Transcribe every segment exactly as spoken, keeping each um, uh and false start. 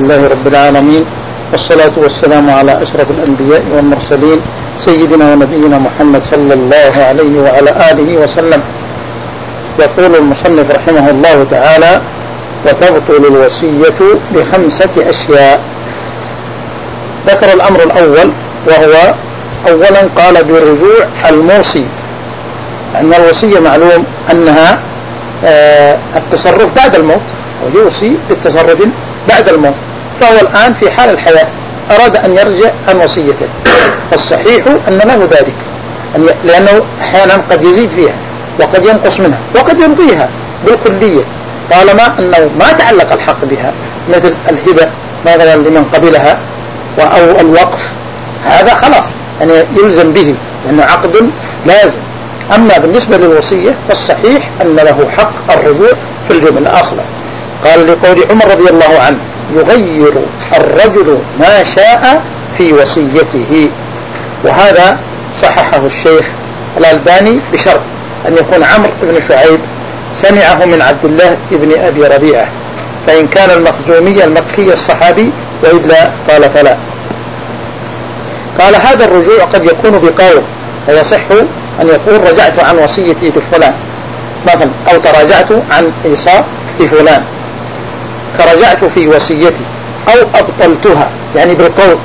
الله رب العالمين، والصلاة والسلام على أشرف الأنبياء والمرسلين سيدنا ونبينا محمد صلى الله عليه وعلى آله وسلم. يقول المصنف رحمه الله تعالى: وتبطل الوصية بخمسة أشياء. ذكر الأمر الأول، وهو أولا قال برجوع الموصي، أن الوصية معلوم أنها التصرف بعد الموت، ويوصي بالتصرف بعد الموت، فهو الآن في حال الحياة أراد أن يرجع عن وصيته، فالصحيح أن له ذلك، لأنه أحيانا قد يزيد فيها وقد ينقص منها وقد يمضيها بالكلية طالما أنه ما تعلق الحق بها، مثل الهبة مثلا لمن قبلها أو الوقف، هذا خلاص يعني يلزم به لأنه عقد لازم. أما بالنسبة للوصية فالصحيح أن له حق الرجوع في الجمل أصلا. قال لقول عمر رضي الله عنه: يغير الرجل ما شاء في وصيته. وهذا صححه الشيخ الألباني بشرط أن يكون عمرو بن شعيب سمعه من عبد الله بن أبي ربيعة، فإن كان المخزومي المكي الصحابي وإلا قال فلا. قال: هذا الرجوع قد يكون بقول، ويصح أن يقول رجعت عن وصيتي لفلان مثلا، أو تراجعت عن إيصاء لفلان فرجعت في وصيتي، أو أبطلتها يعني بالقول.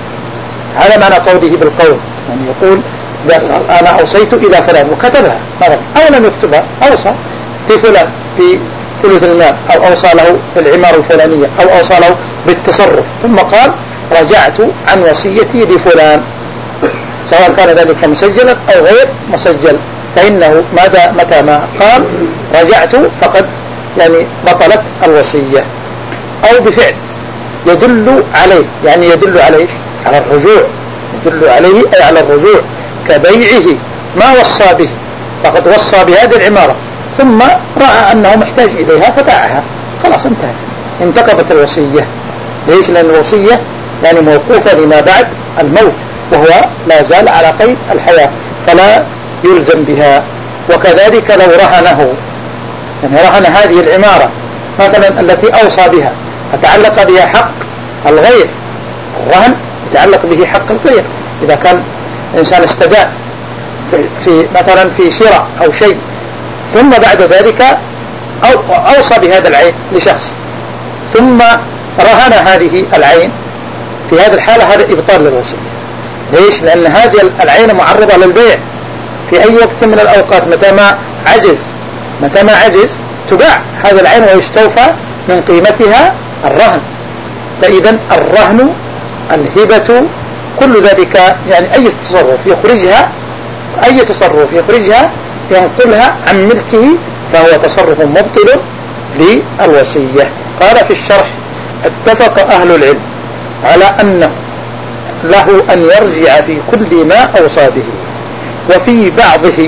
هذا معنى قوله بالقول، يعني يقول أنا أوصيت إلى فلان وكتبها مثلا، أو لم يكتبها، أوصى لفلان في ثلث المال، أو أوصى له بالعمارة الفلانية، أو أوصى له بالتصرف، ثم قال رجعت عن وصيتي لفلان، سواء كان ذلك مسجلا أو غير مسجل، فإنه ماذا متى ما قال رجعت فقد يعني بطلت الوصية. أو بفعل يدل عليه، يعني يدل عليه على الرجوع، يدل عليه أي على الرجوع، كبيعه ما وصى به، فقد وصى بهذه العمارة ثم رأى أنه محتاج إليها فباعها، خلاص انتهت، انتقضت الوصية. ليش؟ لأن الوصية يعني موقوفة لما بعد الموت، وهو لا زال على قيد الحياة فلا يلزم بها. وكذلك لو رهنه، يعني رهن هذه العمارة مثلا التي أوصى بها فتعلق بها حق الغير، الرهن يتعلق به حق الغير، إذا كان إنسان استداء في مثلا في شراء أو شيء، ثم بعد ذلك أو أوصى بهذا العين لشخص ثم رهن هذه العين، في هذه الحالة هذا إبطال للوصية. ليش؟ لأن هذه العين معرضة للبيع في أي وقت من الأوقات، متى ما عجز متى ما عجز تباع هذا العين ويستوفى من قيمتها الرهن. فإذا الرهن، الهبة، كل ذلك يعني أي تصرف يخرجها أي تصرف يخرجها ينقلها عن ملكه فهو تصرف مبطل للوصية. قال في الشرح: اتفق أهل العلم على أنه له أن يرجع في كل ما أوصى به، وفي بعضه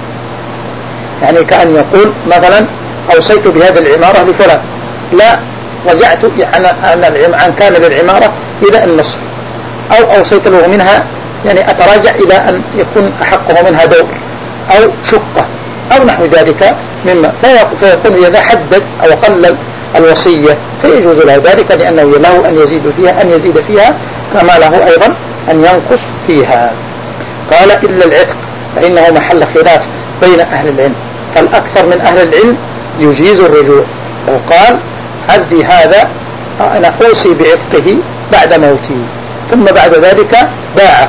يعني كأن يقول مثلا أوصيت بهذه العمارة لفلان، لا رجعت يعني عن كان للعمارة إلى النصف، أو أوصيت له منها يعني أتراجع إلى أن يكون أحقه منها دور أو شقة أو نحو ذلك مما، فيكون إذا حدد أو قلل الوصية فيجوز له ذلك، لأنه له أن يزيد فيها أن يزيد فيها كما له أيضا أن ينقص فيها. قال: إلا العتق فإنه محل خلاف بين أهل العلم، فالأكثر من أهل العلم يجيز الرجوع، وقال: عبدي هذا أنا أوصي بعتقه بعد موتي، ثم بعد ذلك باعه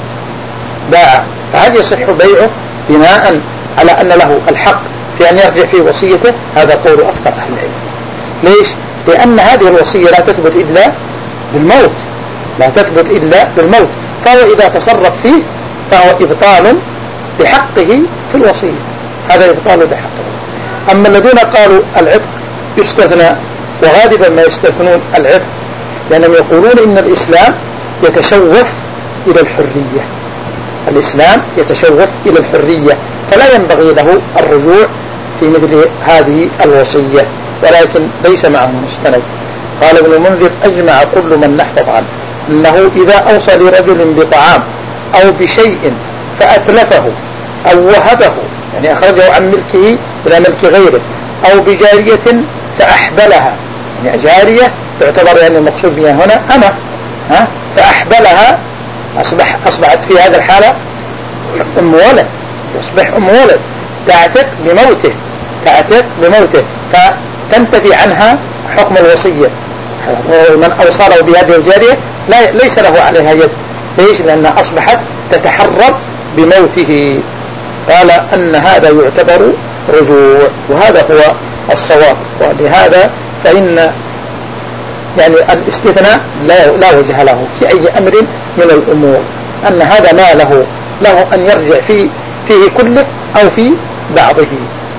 باع فهل يصح بيعه بناء على أن له الحق في أن يرجع في وصيته؟ هذا قول أكثر أهل العلم. ليش؟ لأن هذه الوصية لا تثبت إلا بالموت، لا تثبت إلا بالموت، فهو إذا تصرف فيه فهو إبطال بحقه في الوصية، هذا إبطال بحقه. أما الذين قالوا العتق يستثنى، وغالبا ما يستثنون العتق لأنهم يقولون إن الإسلام يتشوف إلى الحرية، الإسلام يتشوف إلى الحرية، فلا ينبغي له الرجوع في مثل هذه الوصية، ولكن ليس معه مستند. قال ابن المنذر: أجمع كل من نحفظ عنه أنه إذا أوصى لرجل بطعام أو بشيء فأتلفه أو وهبه، يعني أخرجه عن ملكه إلى ملك غيره، أو بجارية فأحبلها، يعني جارية تعتبر يعني المقصود بها هنا أما، ها فأحبلها أصبح أصبحت في هذه الحالة أم ولد، تصبح أم ولد تعتق بموته، تعتق بموته فتنتفي عنها حكم الوصية. من أوصى بهذه الجارية لا ليس له عليها يد. ليش؟ لأنها أصبحت تتحرب بموته. قال أن هذا يعتبر رجوع، وهذا هو الصواب. ولهذا فإن يعني الاستثناء لا, لا وجه له في أي أمر من الأمور، أن هذا ما له له أن يرجع فيه, فيه كله أو في بعضه.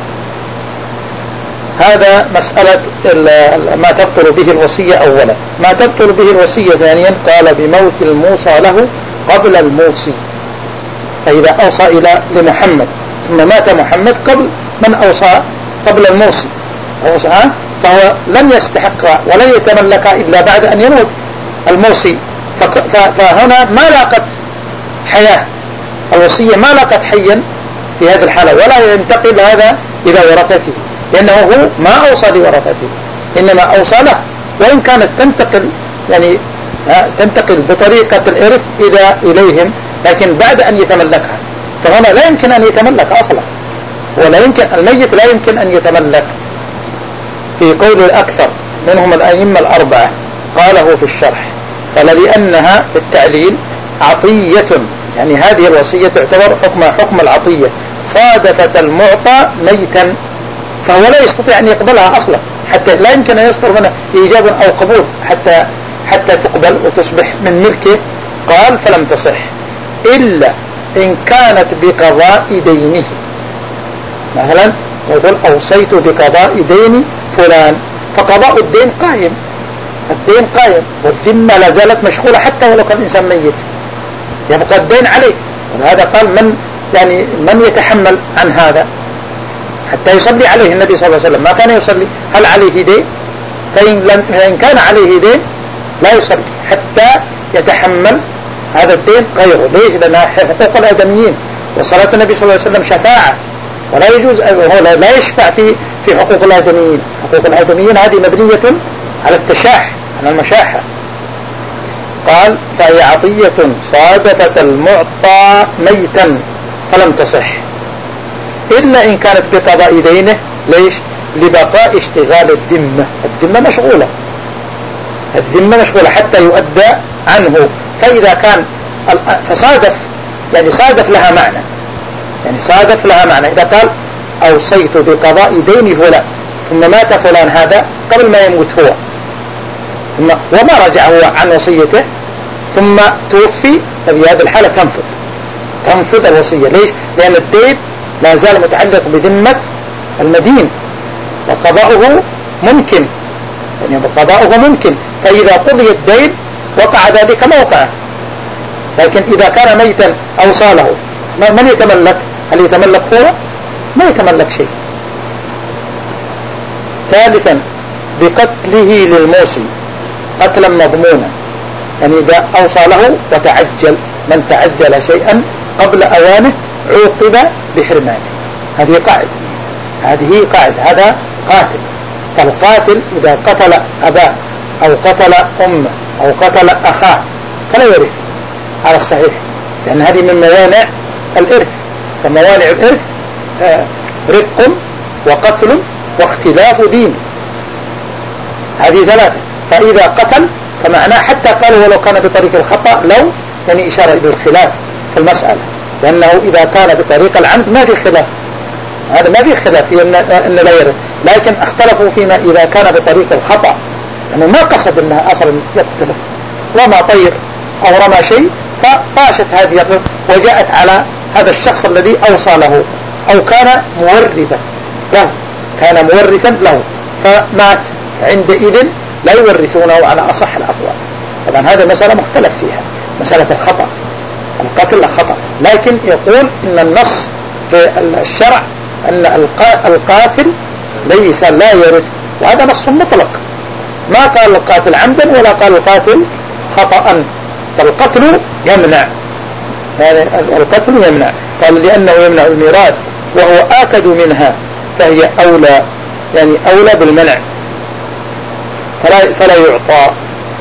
هذا مسألة ما تبطل به الوصية أولا. ما تبطل به الوصية ثانيا قال بموت الموصى له قبل الموصي. فإذا أوصى إلى لمحمد ثم مات محمد قبل من أوصى قبل الموصي أوصى، فهو لن يستحق ولن يتملك إلا بعد أن يموت الموصي. فهنا ما لاقت حياة الوصية، ما لاقت حيا في هذه الحالة، ولا ينتقل هذا إلى ورثته، لأنه هو ما أوصى لورثته إنما أوصى له، وإن كانت تنتقل يعني تنتقل بطريقة الإرث إلى إليهم، لكن بعد أن يتملكها. فهنا لا يمكن أن يتملك أصلا، ولا يمكن الميت لا يمكن أن يتملك. في قول الأكثر منهم الأئمة الأربعة قاله في الشرح، قال لأنها في التعليل عطية، يعني هذه الوصية تعتبر حكم حكم العطية، صادفت المعطى ميتا، فهو لا يستطيع أن يقبلها أصلا، حتى لا يمكن أن يصدر منها إيجاب أو قبول حتى حتى تقبل وتصبح من ملكه. قال فلم تصح إلا إن كانت بقضاء دينه. مثلا يقول أوصيت بقضاء دين فلان، فقضاء الدين قائم، الدين قائم والذمة لا زالت مشغولة حتى ولو كان الإنسان ميت، يبقى الدين عليه. ولهذا قال من يعني من يتحمل عن هذا حتى يصلي عليه النبي صلى الله عليه وسلم، ما كان يصلي هل عليه دين؟ فإن لم كان عليه دين لا يصلي حتى يتحمل هذا الدين غيره. ليش؟ لأنها حقوق الآدميين، وصلاة النبي صلى الله عليه وسلم شفاعة، ولا يجوز هو لا يشفع في في حقوق الآدميين. حقوق الآدميين هذه مبنية على التشاح، على المشاحة. قال فهي عطية صادفت المعطى ميتا فلم تصح إلا إن كانت بقضاء دينه. ليش؟ لبقاء اشتغال الذمة، الذمة مشغولة، الذمة مشغولة حتى يؤدى عنه. فإذا كان فصادف يعني صادف لها معنى، يعني صادف لها معنى. إذا قال أوصيت بقضاء دين فلان ثم مات فلان هذا قبل ما يموت هو ثم وما رجع هو عن وصيته ثم توفي، ففي هذه الحالة تنفذ تنفذ الوصية. ليش؟ لأن الدين لا زال متعلق بذمة المدين، وقضاؤه ممكن، يعني قضاؤه ممكن. فإذا قضي الدين وقع ذلك موقعه. لكن إذا كان ميتا أوصى له من يتملك؟ هل يتملك هو؟ ما يتملك شيء. ثالثا بقتله للموصي قتلا مضمونا، يعني إذا أوصى له وتعجل، من تعجل شيئا قبل أوانه عوقب بحرمانه. هذه قاعدة، هذه قاعدة. هذا قاتل، فالقاتل إذا قتل أباه أو قتل أمه أو قتل أخاه فلا يرث على الصحيح، لأن هذه من موانع الإرث. فموانع الإرث آه رق وقتل واختلاف دين، هذه ثلاثة. فإذا قتل فمعناه حتى قالوا ولو كان بطريق الخطأ، لو يعني إشارة إلى الخلاف في المسألة، لأنه إذا كان بطريق العمد ما في خلاف، هذا ما في خلاف في أن, أن لا يرث. لكن اختلفوا فيما إذا كان بطريق الخطأ، لأنه يعني ما قصد أنها أصلا يقتله، رمى طير أو رمى شيء فطاشت هذه الرق وجاءت على هذا الشخص الذي أوصى له، أو كان مورثا له، كان مورثا له فمات، عندئذ لا يورثونه على أصح الأقوال. طبعا هذا مسألة مختلف فيها، مسألة الخطأ، القتل خطأ. لكن يقول إن النص في الشرع أن القاتل ليس لا يرث، وهذا نص مطلق، ما قال القاتل عمدا ولا قال القاتل خطأ. فالقتل يمنع، يعني القتل يمنع، قال لأنه يمنع الميراث وهو آكد منها فهي أولى، يعني أولى بالمنع. فلا, فلا يعطى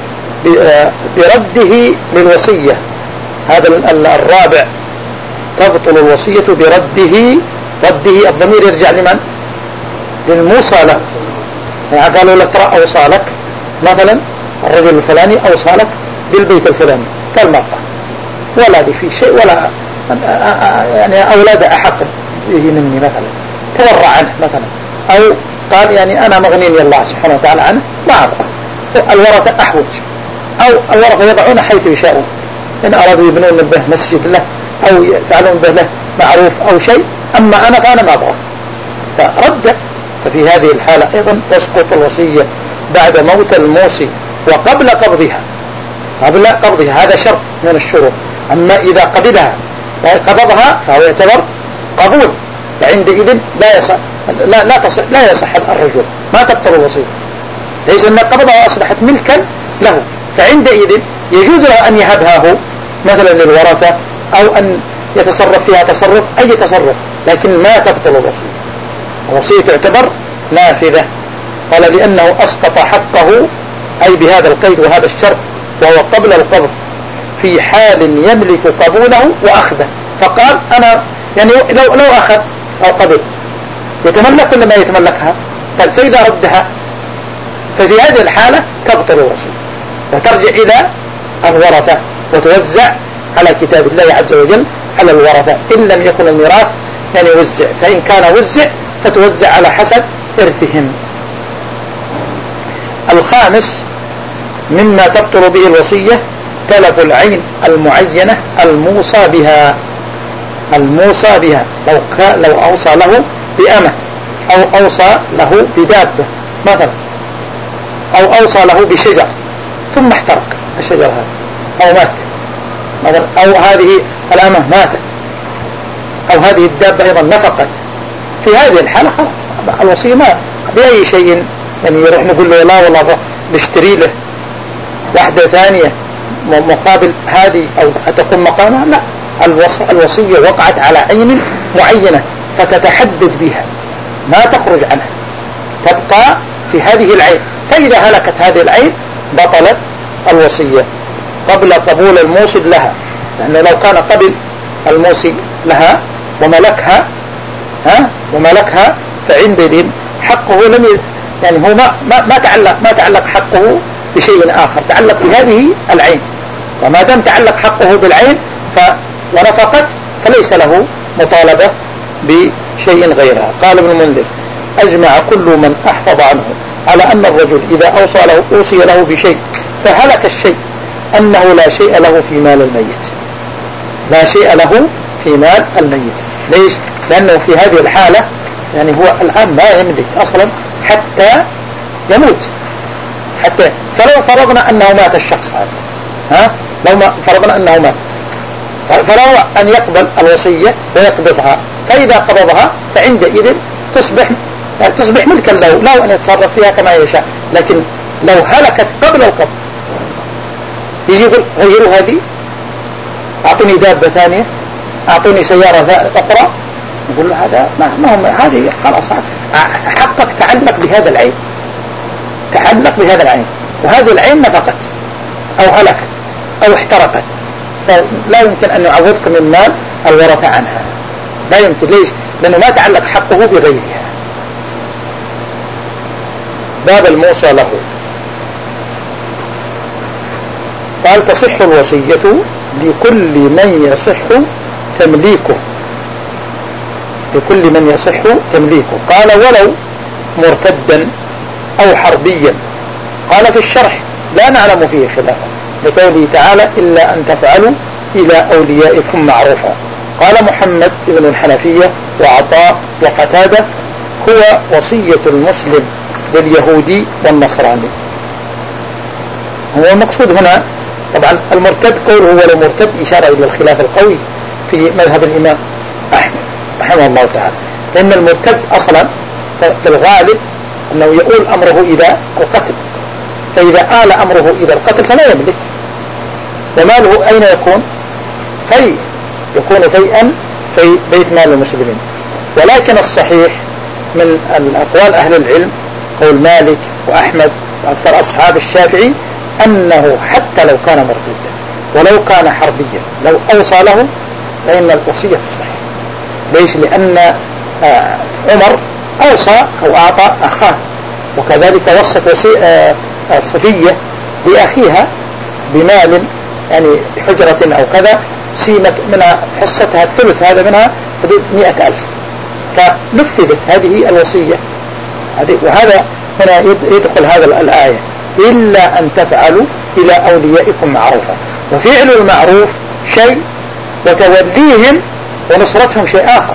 برده للوصية. هذا الرابع تبطل الوصية برده. رده الضمير يرجع لمن؟ للموصى له. يعني قالوا لك ترى أوصى لك مثلا الرجل الفلاني أوصى لك بالبيت الفلاني قال ما أبقى ولا لي في شيء ولا يعني أولاد أحق به مني مثلا تورع عنه مثلا، أو قال يعني أنا مغنيني الله سبحانه وتعالى عنه ما أبقى. الورثة أحوج، أو الورثة يضعون حيث يشاءون، إن أرادوا يبنون به مسجد له أو يفعلون به له معروف أو شيء، أما أنا فأنا ما أبغى فرد. ففي هذه الحالة أيضا تسقط الوصية بعد موت الموصي وقبل قبضها. قبل قبضها هذا شرط من الشروط. أما إذا قبلها وقبضها فهو يعتبر قبول، فعندئذ لا يصح لا لا تصح لا يصح الرجوع، ما تبطل الوصية. ليس أن قبضها أصبحت ملكا له، فعندئذ يجوز له أن يهبها هو مثلا للورثة أو أن يتصرف فيها تصرف أي تصرف، لكن ما تبطل الوصية. الوصية تعتبر نافذة. قال لأنه أسقط حقه أي بهذا القيد وهذا الشرط، وهو قبل القبض في حال يملك قبوله وأخذه. فقال أنا يعني لو لو أخذ أو قبل يتملك ولا ما يتملكها؟ قال فإذا ردها ففي هذه الحالة تبطل الوصية وترجع إلى الورثة وتوزع على كتاب الله عز وجل على الورثة إن لم يكن الميراث يعني وزع، فإن كان وزع فتوزع على حسب إرثهم. الخامس مما تبطل به الوصية تلف العين المعينة الموصى بها. الموصى بها لو, لو أوصى له بأمة أو أوصى له بدابة مثلا، أو أوصى له بشجر ثم احترق الشجر هذا أو مات مثلا، أو هذه الأمة ماتت، أو هذه الدابة أيضا نفقت. في هذه الحالة خلاص الوصية ما بأي شيء يعني يروح نقول له لا والله نشتري له واحدة ثانية مقابل هذه أو تكون مقامها. لا، الوصية وقعت على عين معينة فتتحدد بها ما تخرج عنها، تبقى في هذه العين. فإذا هلكت هذه العين بطلت الوصية قبل قبول الموصي لها، لأنه لو كان قبل الموصي لها وملكها ها وملكها فعندئذ حقه لم ي... يعني هو ما ما, ما تعلق ما تعلق حقه بشيء آخر، تعلق بهذه العين. وما دام تعلق حقه بالعين ف ونفقت فليس له مطالبة بشيء غيرها. قال ابن المنذر أجمع كل من أحفظ عنه على أن الرجل إذا أوصى له أوصي له بشيء فهلك الشيء أنه لا شيء له في مال الميت. لا شيء له في مال الميت. ليش؟ لأنه في هذه الحالة يعني هو الآن ما يملك أصلا حتى يموت. حتى فلو فرضنا أنه مات الشخص هذا ها لو ما فرضنا أنه مات فلو أن يقبل الوصية ويقبضها، فإذا قبضها فعندئذ تصبح تصبح ملكا له، له أن يتصرف فيها كما يشاء. لكن لو هلكت قبل القبض يجي يقول غيروا هذه، أعطوني دابة ثانية، أعطوني سيارة أخرى، يقول له هذا ما, ما هم هذه خلاص حقك تعلق بهذا العين، تعلق بهذا العين، وهذه العين نفقت أو هلكت أو احترقت، فلا يمكن أن يعوضك من مال الورثة عنها. لا يمكن. ليش؟ لأنه ما تعلق حقه بغيرها. باب الموصى له. قال تصح الوصية لكل من يصح تمليكه، لكل من يصح تمليكه. قال ولو مرتدا أو حربيا. قال في الشرح لا نعلم فيه خلافا لقوله تعالى إلا أن تفعلوا إلى أوليائكم معروفا. قال محمد بن الحنفية وعطاء وقتادة هو وصية المسلم لليهودي والنصراني. هو المقصود هنا طبعا المرتد قوله ولو مرتد إشارة إلى الخلاف القوي في مذهب الإمام أحمد رحمه الله تعالى، لأن المرتد أصلا في الغالب أنه يؤول أمره إلى القتل، فإذا آل أمره إلى القتل فلا يملك، وماله أين يكون؟ في يكون فيئا في بيت مال المسلمين. ولكن الصحيح من الأقوال أهل العلم قول مالك وأحمد وأكثر أصحاب الشافعي أنه حتى لو كان مرتدا ولو كان حربيا لو أوصى له فإن الوصية تصح. ليش؟ لأن عمر أوصى أو أعطى أخاه، وكذلك وصت صفية لأخيها بمال يعني حجرة أو كذا سيمت منها حصتها الثلث، هذا منها حدود مئة ألف، فنفذت هذه الوصية. وهذا هنا يدخل هذا الآية إلا أن تفعلوا إلى أوليائكم معروفا. وفعل المعروف شيء وتوليهم ونصرتهم شيء آخر.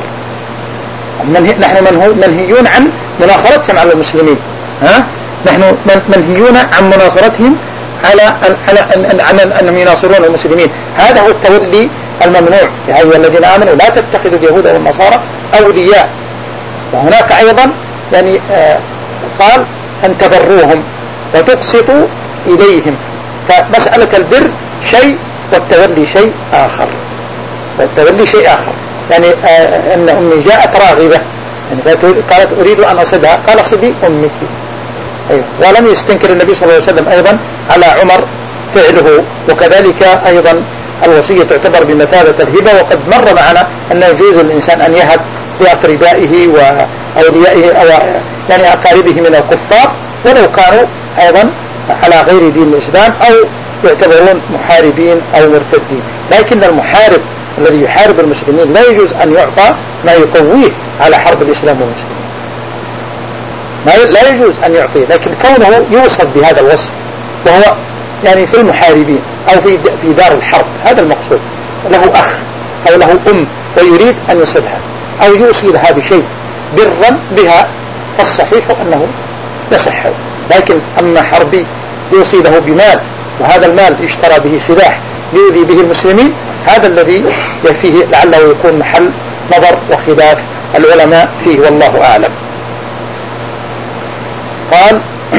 نحن منهيون عن مناصرتهم على المسلمين، ها؟ نحن منهيون عن مناصرتهم على أن على أنهم يناصرون المسلمين. هذا هو التولي الممنوع. يا أيها الذين آمنوا لا تتخذوا اليهود والنصارى أولياء. وهناك أيضا يعني آه قال أن تبروهم وتقسطوا إليهم. فمسألة البر شيء والتولي شيء آخر، والتولي شيء آخر. يعني آه أن أمي جاءت راغبة يعني قالت أريد أن أصدها، قال صدي أمك. أيوه. ولم يستنكر النبي صلى الله عليه وسلم أيضا على عمر فعله. وكذلك أيضا الوصية تعتبر بمثابة الهبة، وقد مر معنا أن يجوز الإنسان أن يهب لأقربائه وأوليائه أو يعني أقاربه من الكفار ولو كانوا أيضا على غير دين الإسلام أو يعتبرون محاربين أو مرتدين. لكن المحارب الذي يحارب المسلمين لا يجوز أن يعطى ما يقويه على حرب الإسلام والمسلمين، ما لا يجوز أن يعطيه. لكن كونه يوصف بهذا الوصف وهو يعني في المحاربين أو في في دار الحرب، هذا المقصود. له أخ أو له أم ويريد أن يصلها أو يوصي لها بشيء برا بها، فالصحيح أنه يصح. لكن أما حربي يوصي له بمال وهذا المال يشترى به سلاح ليؤذي به المسلمين، هذا الذي فيه لعله يكون محل نظر وخلاف العلماء فيه، والله أعلم. قال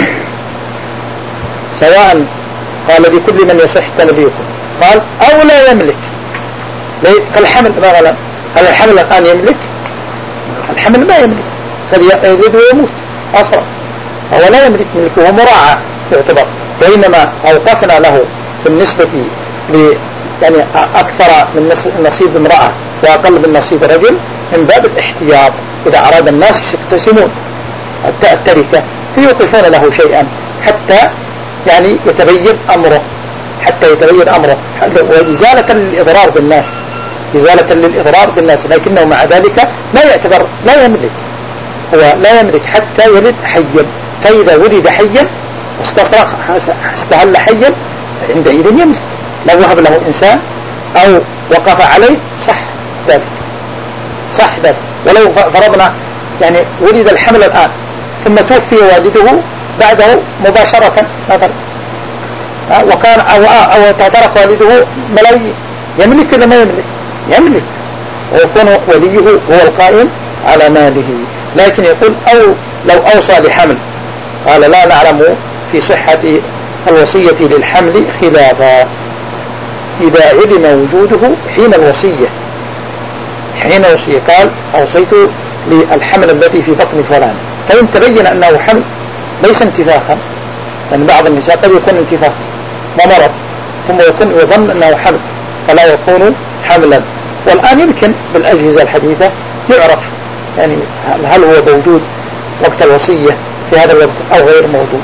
سواء قال لكل من يصح تنبيكم، قال أو لا يملك كالحمل مثلا. هل الحمل الآن يملك؟ الحمل ما يملك، قد يزيد ويموت أصلا، هو لا يملك ملكه، مراعى يعتبر. وإنما أوقفنا له في النسبة ل يعني أكثر من نصيب امرأة وأقل من نصيب رجل من باب الاحتياط. إذا أراد الناس يقتسمون التركة فيوقفون له شيئا حتى يعني يتبين أمره، حتى يتبين أمره وإزالة للإضرار بالناس، إزالة للإضرار بالناس. لكنه مع ذلك لا يعتبر لا يملك، هو لا يملك حتى يلد حيا. فإذا ولد حيا استصرخ استهل حيا عندئذ يملك. لو وهب له إنسان أو وقف عليه صح ذلك، صح ذلك. ولو فرضنا يعني ولد الحمل الآن ثم توفي والده بعده مباشرة مثلا، وكان أو, أو تترك والده ملايين، يملك ولا ما يملك؟ يملك، ويكون وليه هو القائم على ماله. لكن يقول أو لو أوصى لحمل، قال لا نعلم في صحة الوصية للحمل خلافا إذا علم وجوده حين الوصية. حين وصية قال أوصيت للحمل الذي في بطن فلان، فإن تبين أنه حمل ليس انتفاخا، لأن بعض النساء قد يكون انتفاخ ومرض ثم يكون يظن أنه حمل فلا يكون حملا. والآن يمكن بالأجهزة الحديثة يعرف يعني هل هو موجود وقت الوصية في هذا الوقت أو غير موجود.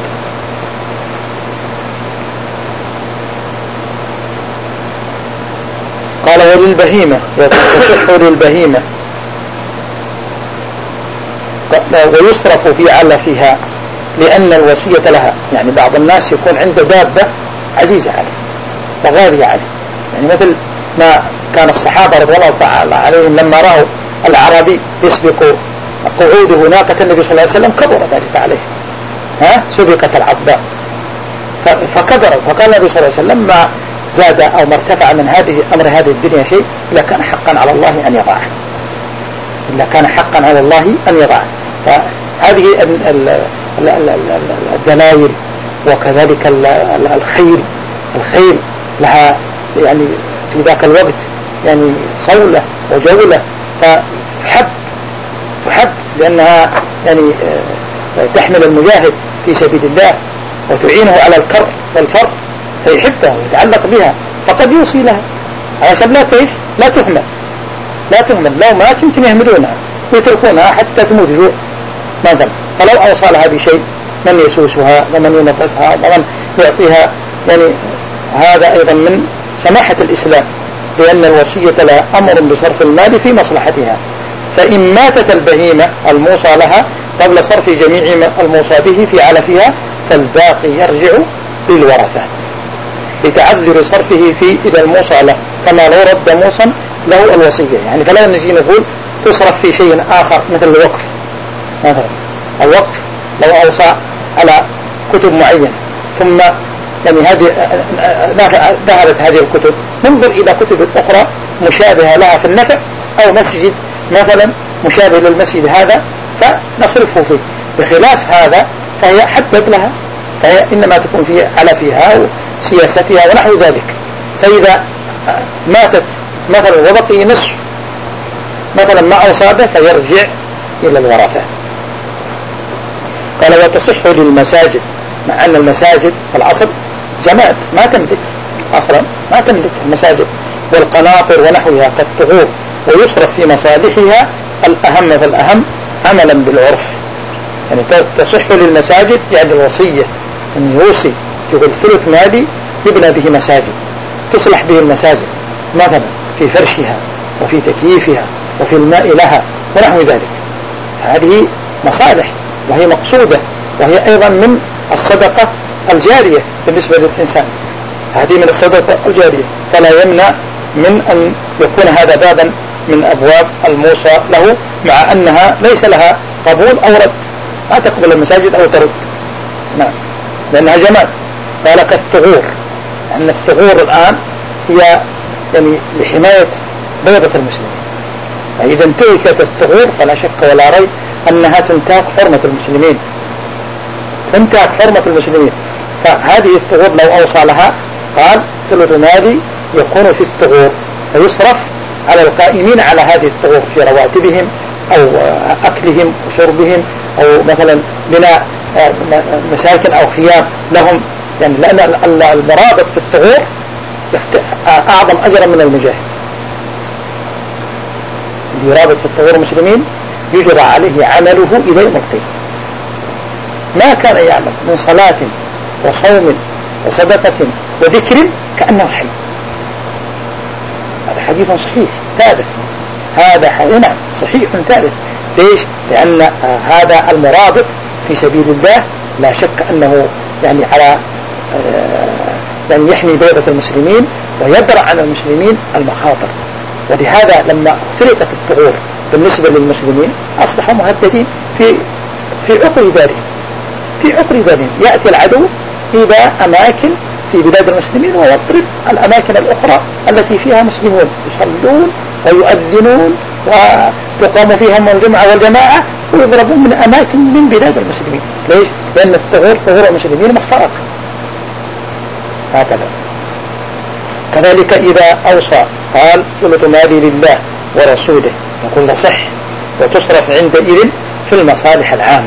قال وللبهيمة وتصح للبهيمة ويصرف في علفها لأن الوصية لها. يعني بعض الناس يكون عنده دابة عزيزة عليه وغالية عليه، يعني مثل ما كان الصحابة رضي الله تعالى عليهم لما رأوا الأعرابي يسبق قعوده ناقة النبي صلى الله عليه وسلم كبر ذلك عليه، ها سبقت العضباء فكبر، فقال النبي صلى الله عليه وسلم ما زاد أو ما ارتفع من هذه أمر هذه الدنيا شيء إلا كان حقا على الله أن يضعه، إلا كان حقا على الله أن يضعه. فهذه الدلائل وكذلك الخيل الخيل لها يعني في ذاك الوقت يعني صولة وجولة، فتحب تحب لأنها يعني تحمل المجاهد في سبيل الله وتعينه على الكر والفر فيحبها ويتعلق بها فقد يوصي لها عشان لا تعيش لا تهمل لا تهمل لو مات يمكن يهملونها ويتركونها حتى تموت جوع مثلا. فلو أوصى لها بشيء من يسوسها ومن ينظفها ومن يعطيها يعني هذا أيضا من سماحة الإسلام لأن الوصية لها أمر بصرف المال في مصلحتها. فإن ماتت البهيمة الموصى لها قبل صرف جميع الموصى به في علفها فالباقي يرجع للورثة لتعذر صرفه في إذا الموصى له كما لو رد موصى له الوصية. يعني فلا نجي نقول تصرف في شيء آخر مثل الوقف مثلا. الوقف لو أوصى على كتب معينة ثم يعني هذه ذهبت هذه الكتب ننظر إلى كتب أخرى مشابهة لها في النفع أو مسجد مثلا مشابه للمسجد هذا فنصرفه فيه. بخلاف هذا فهي حبب لها فهي إنما تكون في علفها وسياستها ونحو ذلك. فإذا ماتت مثلا وبقي نصف مثلا ما أوصى به فيرجع إلى الورثة. قال وتصح للمساجد مع أن المساجد في الأصل جماد ما تملك أصلا ما تملك المساجد والقناطر ونحوها قد تغور ويصرف في مصالحها الأهم فالأهم عملا بالعرف. يعني تصح للمساجد يعني الوصية أن يوصي يقول ثلث مالي يبنى به مساجد تصلح به المساجد مثلا في فرشها وفي تكييفها وفي الماء لها ونحو ذلك. هذه مصالح وهي مقصودة وهي أيضا من الصدقة الجارية بالنسبة للإنسان. هذه من الصدقة الجارية فلا يمنع من أن يكون هذا بابا من أبواب الموصى له مع أنها ليس لها قبول أو رد ما تقبل المساجد أو ترد نعم لأنها جمال. قال كالثغور أن الثغور الآن هي يعني لحماية بيضة المسلمين. فإذا انتهكت الثغور فلا شك ولا ريب أنها تنتهك حرمة المسلمين تنتهك حرمة المسلمين. فهذه الثغور لو أوصى لها قال ثلث مالي يكون في الثغور فيصرف على القائمين على هذه الثغور في رواتبهم أو أكلهم وشربهم أو مثلا بناء مساكن أو خيام لهم يعني لأن المرابط في الثغور أعظم أجرا من المجاهد. اللي يرابط في الثغور المسلمين يجرى عليه عمله إلى يوم القيامة ما كان يعمل من صلاة وصوم وصدقة وذكر كأنه حي. هذا حديث صحيح ثابت هذا حديث صحيح ثابت. ليش؟ لأن هذا المرابط في سبيل الله لا شك أنه يعني على يعني يحمي بيضة المسلمين ويدرع عن المسلمين المخاطر. ولهذا لما اختلقت الثغور بالنسبة للمسلمين أصبحوا مهددين في في عقر دارهم في عقر دارهم. يأتي العدو إلى أماكن في بلاد المسلمين ويضرب الأماكن الأخرى التي فيها مسلمون يصلون ويؤذنون وتقام فيهم الجمعة والجماعة ويضربون من أماكن من بلاد المسلمين. ليش؟ لأن الثغور ثغور المسلمين مخترقة. هكذا كذلك إذا أوصى قال ثلث مالي لله ورسوله يقول صح وتصرف عندئذ في المصالح العامة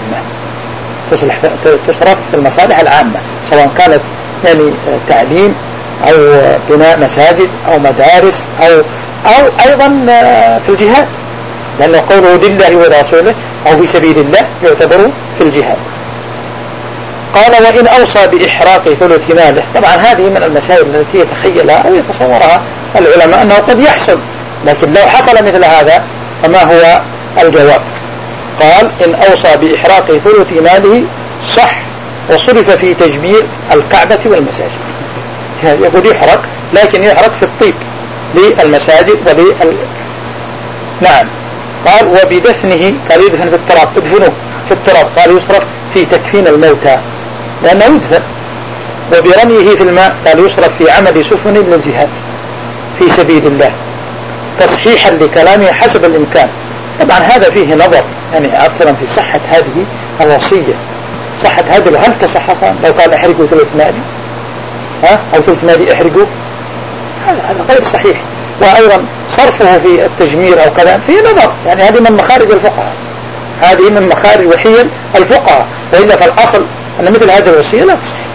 تصرف في المصالح العامة سواء كانت يعني تعليم أو بناء مساجد أو مدارس أو أو أيضا في الجهاد لأنه قوله لله ورسوله أو في سبيل الله يعتبر في الجهاد. قال وإن أوصى بإحراق ثلث ماله. طبعا هذه من المسائل التي يتخيلها أو يتصورها العلماء أنه قد يحصل لكن لو حصل مثل هذا فما هو الجواب؟ قال إن أوصى بإحراق ثلث ماله صح وصرف في تجمير الكعبة والمساجد. يقول يحرق لكن يحرق في الطيب للمساجد ولل نعم. قال وبدفنه قال يدفن في التراب ادفنه في التراب قال يصرف في تكفين الموتى لأنه يدفن. وبرميه في الماء قال يصرف في عمل سفن للجهاد في سبيل الله تصحيحا لكلامه حسب الإمكان. طبعا هذا فيه نظر يعني أصلا في صحة هذه الوصية صحة هذه هل تصح أصلا لو قال احرقوا ثلث مالي ها أو ثلث مالي احرقوا هذا هذا غير صحيح. وأيضا صرفه في التجمير أو كلام فيه نظر يعني هذه من مخارج الفقهاء هذه من مخارج وحيل الفقهاء وإلا فالأصل أن مثل هذه الوصية لا تصح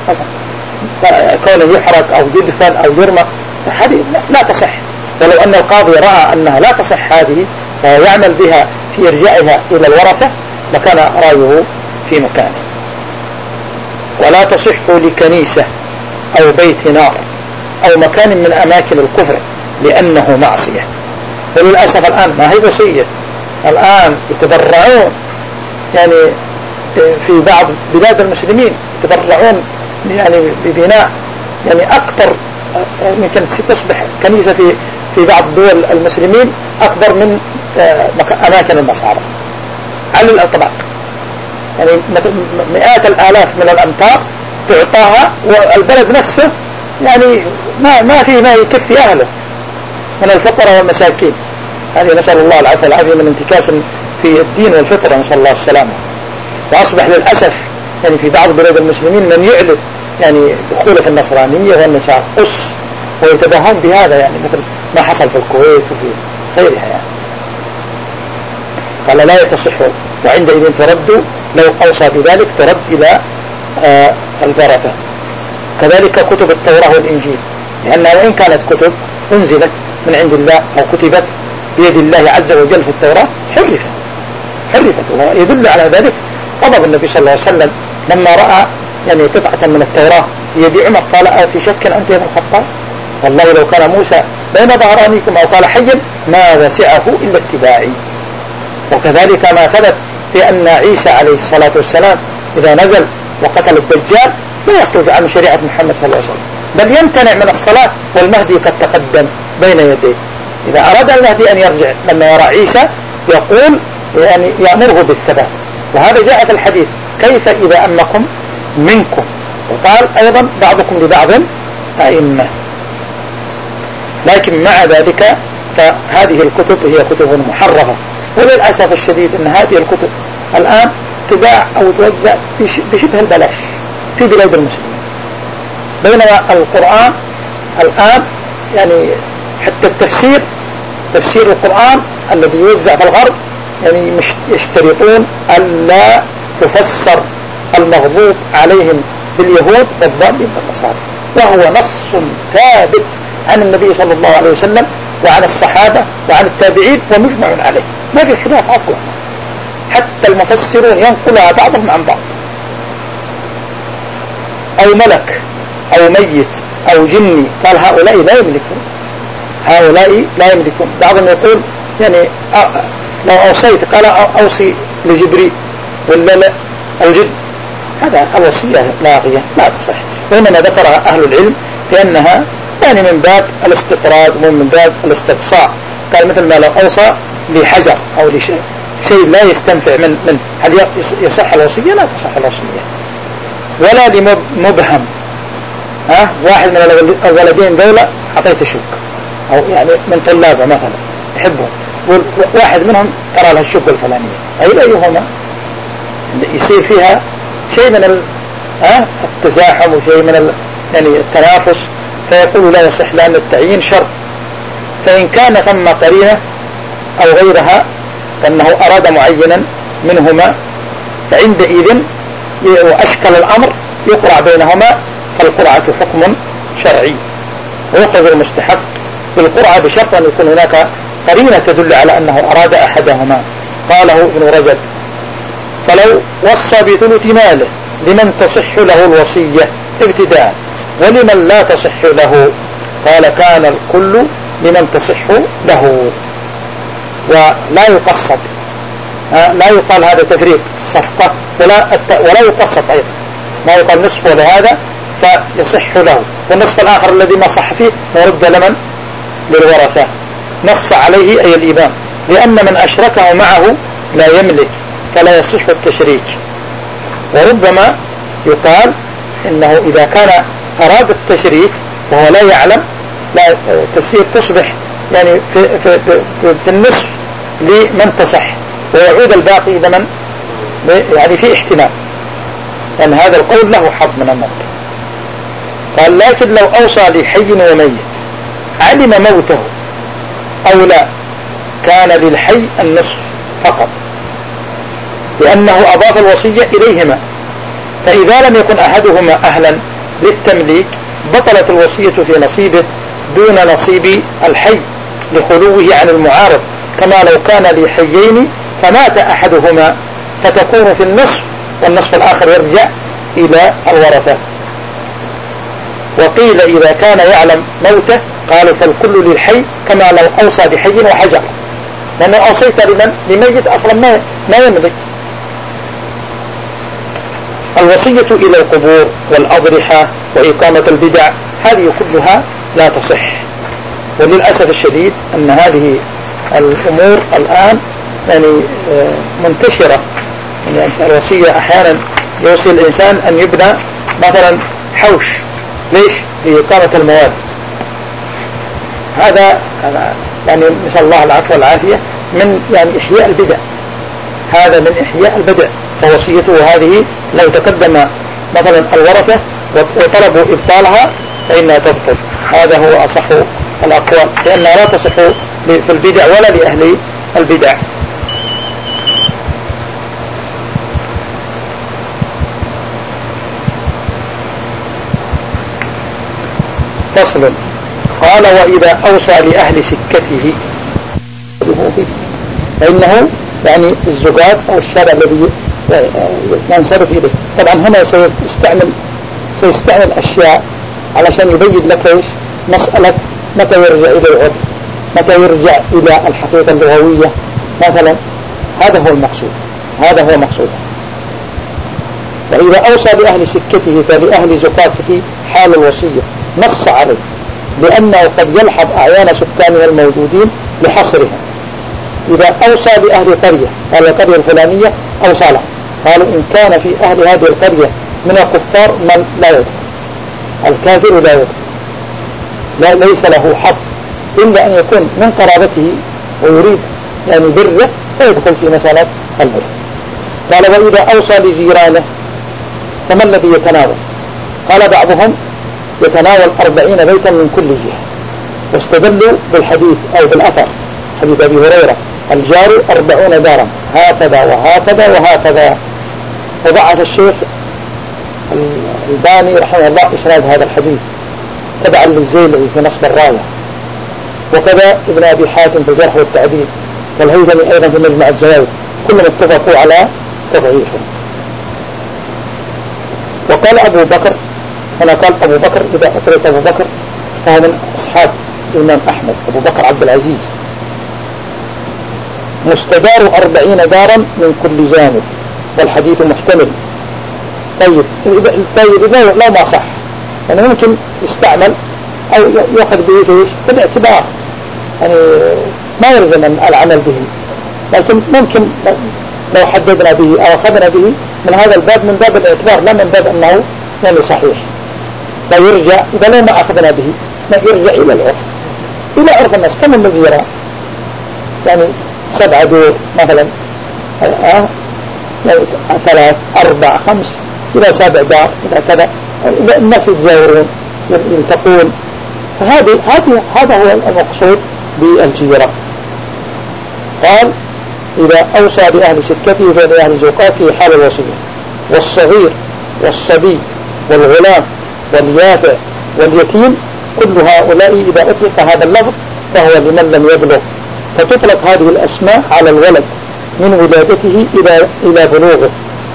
مثلا كونه يحرق أو يدفن أو يرمى، هذه لا تصح. ولو أن القاضي رأى أنها لا تصح هذه ويعمل بها في إرجاعها إلى الورثة لكان رأيه في مكانه. ولا تصح لكنيسة أو بيت نار أو مكان من أماكن الكفر لأنه معصية. وللأسف الآن ما هي وصية، الآن يتبرعون يعني في بعض بلاد المسلمين يتبرعون يعني ببناء يعني أكبر، يمكن تصبح كنيسة في في بعض دول المسلمين أكبر من أماكن النصارى على الإطلاق. يعني مئات الآلاف من الأمتار تعطاها والبلد نفسه يعني ما ما في ما يكفي أهله من الفقراء والمساكين. هذه نسأل الله العافية والعافية من انتكاس في الدين والفطرة، نسأل الله السلامة. وأصبح للأسف يعني في بعض بلاد المسلمين من يعلن يعني دخوله في النصرانية والنساء قص ويتباهون بهذا، يعني مثل ما حصل في الكويت وفي غيرها يعني. قال لا يتصح، وعندئذ ترد لو أوصى بذلك ترد إلى آه الورثة. كذلك كتب التوراة والإنجيل، لأنها وإن كانت كتب أنزلت من عند الله أو كتبت بيد الله عز وجل في التوراة حرفت حرفت ويدل على ذلك غضب النبي صلى الله عليه وسلم لما رأى يعني قطعة من التوراة في يد عمر قال أفي شك أنت يا ابن الخطاب؟ والله لو كان موسى بين ظهرانيكم أو قال حيا ما وسعه إلا اتباعي. وكذلك ما ثبت في أن عيسى عليه الصلاة والسلام إذا نزل وقتل الدجال لا يخرج عن شريعة محمد صلى الله عليه وسلم، بل يمتنع من الصلاة والمهدي قد تقدم بين يديه. إذا أراد المهدي أن يرجع لما يرى عيسى يقول يعني يأمره بالثبات. وهذا جاء في الحديث كيف إذا أمكم منكم، وقال أيضا بعضكم لبعض أئمة. لكن مع ذلك فهذه الكتب هي كتب محرفة، وللأسف الشديد أن هذه الكتب الآن تباع أو توزع بشبه البلاش في بلاد المسلمين، بينما القرآن الآن يعني حتى التفسير تفسير القرآن الذي يوزع في الغرب يعني يشترطون أن لا تفسر المغضوب عليهم باليهود والضالين بالنصارى، وهو نص ثابت عن النبي صلى الله عليه وسلم وعن الصحابة وعن التابعين ومجمع عليه، ما في خلاف أصلا. حتى المفسرون ينقلها بعضهم عن بعض. أو ملك أو ميت أو جني، قال هؤلاء لا يملكون، هؤلاء لا يملكون. بعضهم يقول يعني لو أوصيت قال أوصي لجبريل ولا لا الجن، هذا الوصية لاغية لا تصح، وإنما ذكرها أهل العلم لأنها يعني من باب الاستطراد ومن باب الاستقصاء. قال مثل ما لو أوصى لحجر أو لشيء شيء لا يستنفع من منه، هل يصح الوصية؟ لا تصح الوصية. ولا لمبهم، ها واحد من الولدين دولة أعطيته شك أو يعني من طلابه مثلا يحبهم، واحد منهم ترى لها الشك الفلانية، أي أيهما يصير فيها شيء من ال... ها التزاحم وشيء من ال... يعني التنافس، فيقول لا يصح لأن التعيين شرط. فإن كان ثم قرينة أو غيرها فإنه أراد معينا منهما، فعندئذ وأشكل الأمر يقرع بينهما، فالقرعة حكم شرعي، ويأخذ المستحق بالقرعة بشرط أن يكون هناك قرينة تدل على أنه أراد أحدهما. قاله ابن رجب فلو وصى بثلث ماله لمن تصح له الوصية ابتداء ولمن لا تصح له، قال كان الكل لمن تصح له. ولا يقصد، لا يقال هذا تفريق الصفقة ولا ولا يقصد أيضا، ما يقال نصفه لهذا فيصح له، والنصف الآخر الذي ما صح فيه يرد لمن؟ للورثة. نص عليه أي الإمام، لأن من أشركه معه لا يملك فلا يصح التشريك. وربما يقال إنه إذا كان أراد التشريك وهو لا يعلم لا تصير تصبح يعني في, في, في, في النصف لمن تصح ويعود الباقي إلى من يعني في احتمال، لأن هذا القول له حظ من الموت. قال لكن لو أوصى لحي وميت علم موته أو لا كان للحي النصف فقط، لأنه أضاف الوصية إليهما، فإذا لم يكن أحدهما أهلا للتمليك بطلت الوصية في نصيبه دون نصيب الحي لخلوه عن المعارض، كما لو كان لي حيين فمات أحدهما فتكون في النصف والنصف الآخر يرجع إلى الورثة. وقيل إذا كان يعلم موته قالوا فالكل للحي كما لو أوصى بحي وحجر، لأنه أوصيت لمن لميت أصلا ما ما يملك. الوصية إلى القبور والأضرحة وإقامة البدع هذه كلها لا تصح، وللأسف الشديد أن هذه الأمور الآن يعني منتشرة. يعني الوصية أحيانا يوصي الإنسان أن يبنى مثلا حوش، ليش؟ لإقامة المواد. هذا يعني نسأل الله العفو والعافية من يعني إحياء البدع، هذا من إحياء البدع. فوصيته هذه لو تقدم مثلا الورثة وطلبوا إبطالها فإنها تبطل. هذا هو أصح الأقوال، لأنها لا تصح في البدع ولا لأهل البدع. فصل. قال وإذا أوصى لأهل سكته فإنه يعني الزجاج أو الشارع الذي ينصرف إليه. طبعا هنا سيستعمل سيستعمل أشياء علشان يبين لك إيش مسألة متى يرجع إلى العرف، متى يرجع إلى الحقيقة اللغوية مثلا. هذا هو المقصود، هذا هو مقصود. وإذا أوصى لأهل سكته فلأهل زكاته حال الوصية نص عليه، لأنه قد يلحظ أعيان سكانها الموجودين لحصرها. إذا أوصى لأهل قرية، قال القرية الفلانية أوصى له، قالوا إن كان في أهل هذه القرية من الكفار من لا يدخل، الكافر لا يدخل، لا ليس له حظ إلا أن يكون من قرابته ويريد يعني بره فيدخل في مسألة البر. قال وإذا أوصى لجيرانه فما الذي يتناول؟ قال بعضهم يتناول أربعين بيتا من كل جهة، واستدلوا بالحديث أو بالأثر حديث أبي هريرة الجار أربعون دارا هكذا وهكذا وهكذا. وضعف الشيخ الباني رحمه الله إسناد هذا الحديث تبعا للزيلعي في نصب الراية، وكذا ابن أبي حاتم في الجرح والتعديل، والهيثمي أيضا في مجمع الزوائد، كلهم اتفقوا على تضعيفه. وقال أبو بكر، هنا قال أبو بكر إذا أطلق أبو بكر فهو من أصحاب الإمام أحمد، أبو بكر عبد العزيز، مستدار أربعين دارا من كل جانب، والحديث محتمل. طيب طيب لا ما صح، يعني ممكن يستعمل أو يأخذ به فيش بالاعتبار، يعني ما يلزم العمل به، لكن ممكن لو حددنا به أو أخذنا به من هذا الباب من باب الاعتبار، لا من باب أنه يعني صحيح. لا يرجع إذا لو ما أخذنا به ما يرجع إلى العرف، إلى عرف الناس. كم الذي يرى يعني سبعة دور مثلا، آه ثلاث أربع خمس إلى سابع دار إلى كذا، الناس يتزاورون يلتقون. فهذه هذه هذا هو المقصود بالجيرة. قال إذا أوصى بأهل سكته فلأهل زكاته حال الوصية. والصغير والصبي والغلام واليافع واليتيم كل هؤلاء إذا أطلق هذا اللفظ فهو لمن لم يبلغ، فتطلق هذه الأسماء على الولد من ولادته إلى إلى بلوغه،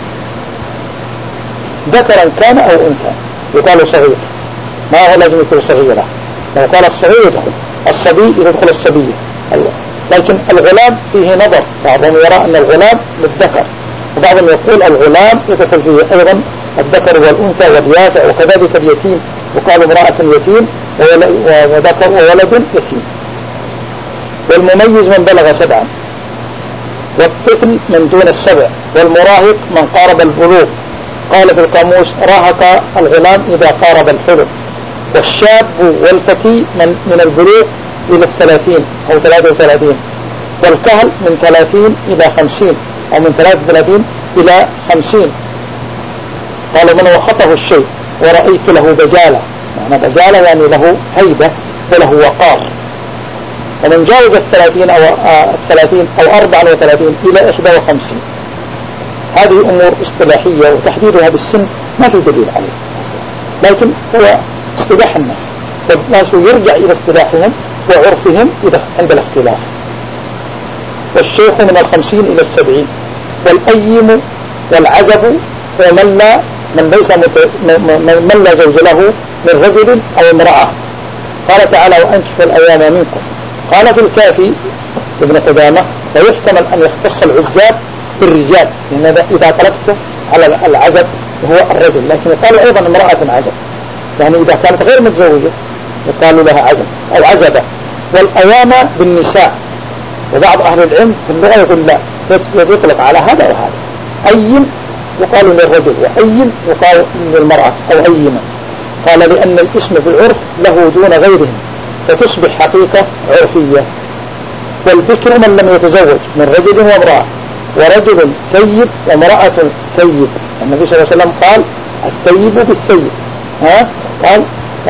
ذكرا كان أو أنثى. يقال صغير، ما هو لازم يكون صغيرا، لو قال الصغير يدخل، الصبي يدخل الصبية. لكن الغلام فيه نظر، بعضهم يرى أن الغلام للذكر، وبعضهم يقول الغلام يدخل فيه أيضا الذكر والأنثى واليافع، وكذلك اليتيم وقال امرأة يتيم وذكر وولد يتيم. والمميز من بلغ سبعا، والطفل من دون السبع، والمراهق من قارب البلوغ. قال في القاموس راهق الغلام إذا قارب الحلم. والشاب والفتي من, من البلوغ إلى الثلاثين أو ثلاثة وثلاثين. والكهل من ثلاثين إلى خمسين أو من ثلاثة وثلاثين إلى خمسين. قال من وخطه الشيء ورأيت له بجالة، معنى بجالة يعني له هيبة وله وقار. ومن جاوز الثلاثين أو الثلاثين أو أربعة وثلاثين إلى إحدى وخمسين. هذه أمور اصطلاحية وتحديدها بالسن ما في دليل عليه، لكن هو اصطلاح الناس، فالناس يرجع إلى اصطلاحهم وعرفهم إذا عند الاختلاف. والشيخ من الخمسين إلى السبعين، والأيم والعزب ومن لا من ليس مت... من لا زوج له من رجل أو امرأة. قال تعالى وأنكحوا الأيام منكم. قال في الكافي ابن قدامة ويحتمل أن يختص العزاب بالرجال، لأن إذا طلبت على العزب هو الرجل، لكن يقال أيضا امرأة عزب، يعني إذا كانت غير متزوجة يقال لها عزب أو عزبة. والأيام بالنساء، وبعض أهل العلم في اللغة يقول لا يطلق على هذا وهذا، أيم يقال للرجل وأيم يقال للمرأة أو أيما. قال لأن الاسم في العرف له دون غيرهم فتصبح حقيقة عرفية. والبكر من لم يتزوج من رجل وامرأة، ورجل ثيب وامرأة ثيب. النبي صلى الله عليه وسلم قال الثيب بالثيب، ها قال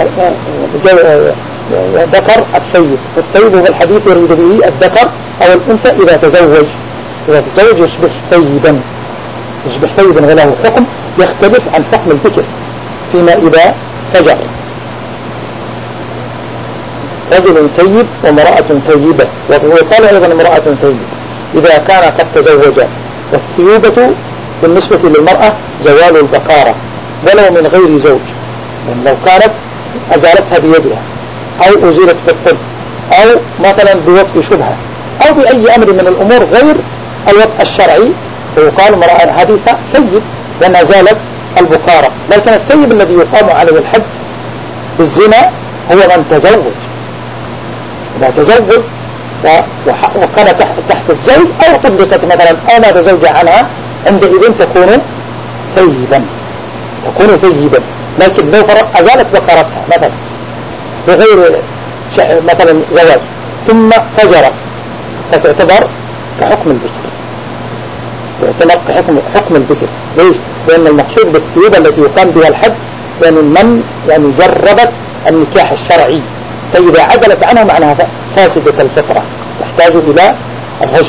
ذكر الثيب، والثيب في الحديث يريد به الذكر أو الأنثى إذا تزوج، إذا تزوج يصبح ثيبا، يصبح ثيبا وله حكم يختلف عن حكم البكر فيما إذا فجر. رجل ثيب وامرأة ثيبة، وقال أيضا امرأة ثيبة إذا كان قد تزوج. والثيوبة بالنسبة للمرأة زوال البكارة ولو من غير زوج، يعني لو كانت أزالتها بيدها أو أزيلت في الطب أو مثلا بوطء شبهة أو بأي أمر من الأمور غير الوطء الشرعي، فيقال امرأة هذه ثيب لأنها زالت البكارة. لكن الثيب الذي يقام عليه الحد بالزنا هو من تزوج، إذا تزوج وكان تحت الزوج أو طلقت مثلا أو ما تزوج عنها، عندئذ تكون ثيبا، تكون ثيبا. لكن لو أزالت بكارتها مثلا بغير مثلا زواج ثم فجرت فتعتبر كحكم البكر، تعتبر كحكم حكم البكر. ليش؟ لأن المقصود بالثيوبة التي يقام بها الحد يعني من يعني جربت النكاح الشرعي، فإذا عدلت عنه معناها فاسدة الفطرة تحتاج إلى الرجم.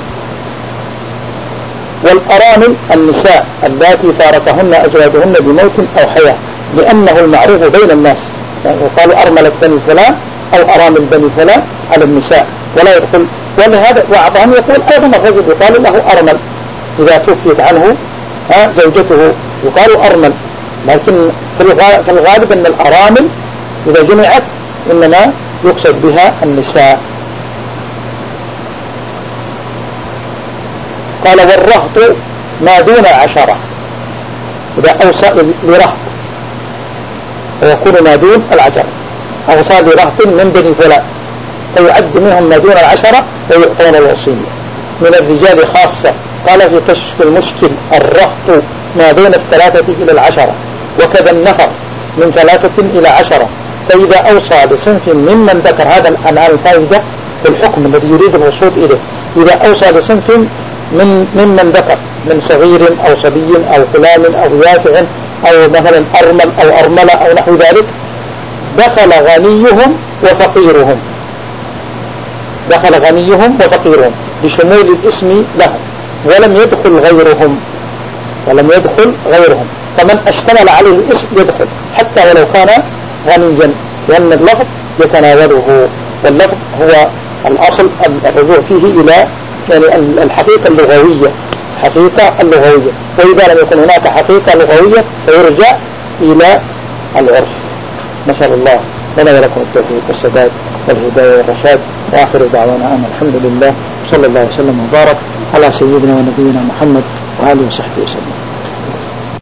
والأرامل النساء اللاتي فارقهن أزواجهن بموت أو حياة، لأنه المعروف بين الناس، يعني يقال أرملة بني فلان أو أرامل بني فلان على النساء ولا يدخل. ولهذا بعضهم يقول أيضا الرجل يقال له أرمل إذا توفيت عنه ها زوجته يقال أرمل، لكن في الغالب أن الأرامل إذا جمعت إنما يقصد بها النساء. قال والرهط ما دون عشرة، إذا أوصى لرهط ويكون ما دون العشرة، أوصى لرهط من بني فلان فيعد منهم ما دون العشرة ويعطون الوصية. من الرجال خاصة قال في كشف المشكل الرهط ما بين الثلاثة إلى العشرة، وكذا النفر من ثلاثة إلى عشرة. فإذا أوصى بصنف ممن ذكر هذا الآن الفائدة بالحكم الذي يريد الوصول إليه، إذا أوصى بصنف من ممن ذكر من صغير أو صبي أو غلام أو يافع أو مثلا أرمل أو أرملة أو نحو ذلك، دخل غنيهم وفقيرهم، دخل غنيهم وفقيرهم بشمول الاسم لهم، ولم يدخل غيرهم، ولم يدخل غيرهم. فمن اشتمل عليه الاسم يدخل حتى ولو كان غنيا، لأن اللفظ يتناوله، واللفظ هو الأصل الرجوع فيه إلى يعني الحقيقة اللغوية، حقيقة اللغوية. وإذا لم يكن هناك حقيقة لغوية فيرجع إلى العرف. نسأل الله لنا ولكم التوفيق والسداد والهداية والرشاد، وآخر دعوانا أن الحمد لله صلى الله عليه وسلم وبارك على سيدنا ونبينا محمد وآله وصحبه وسلم.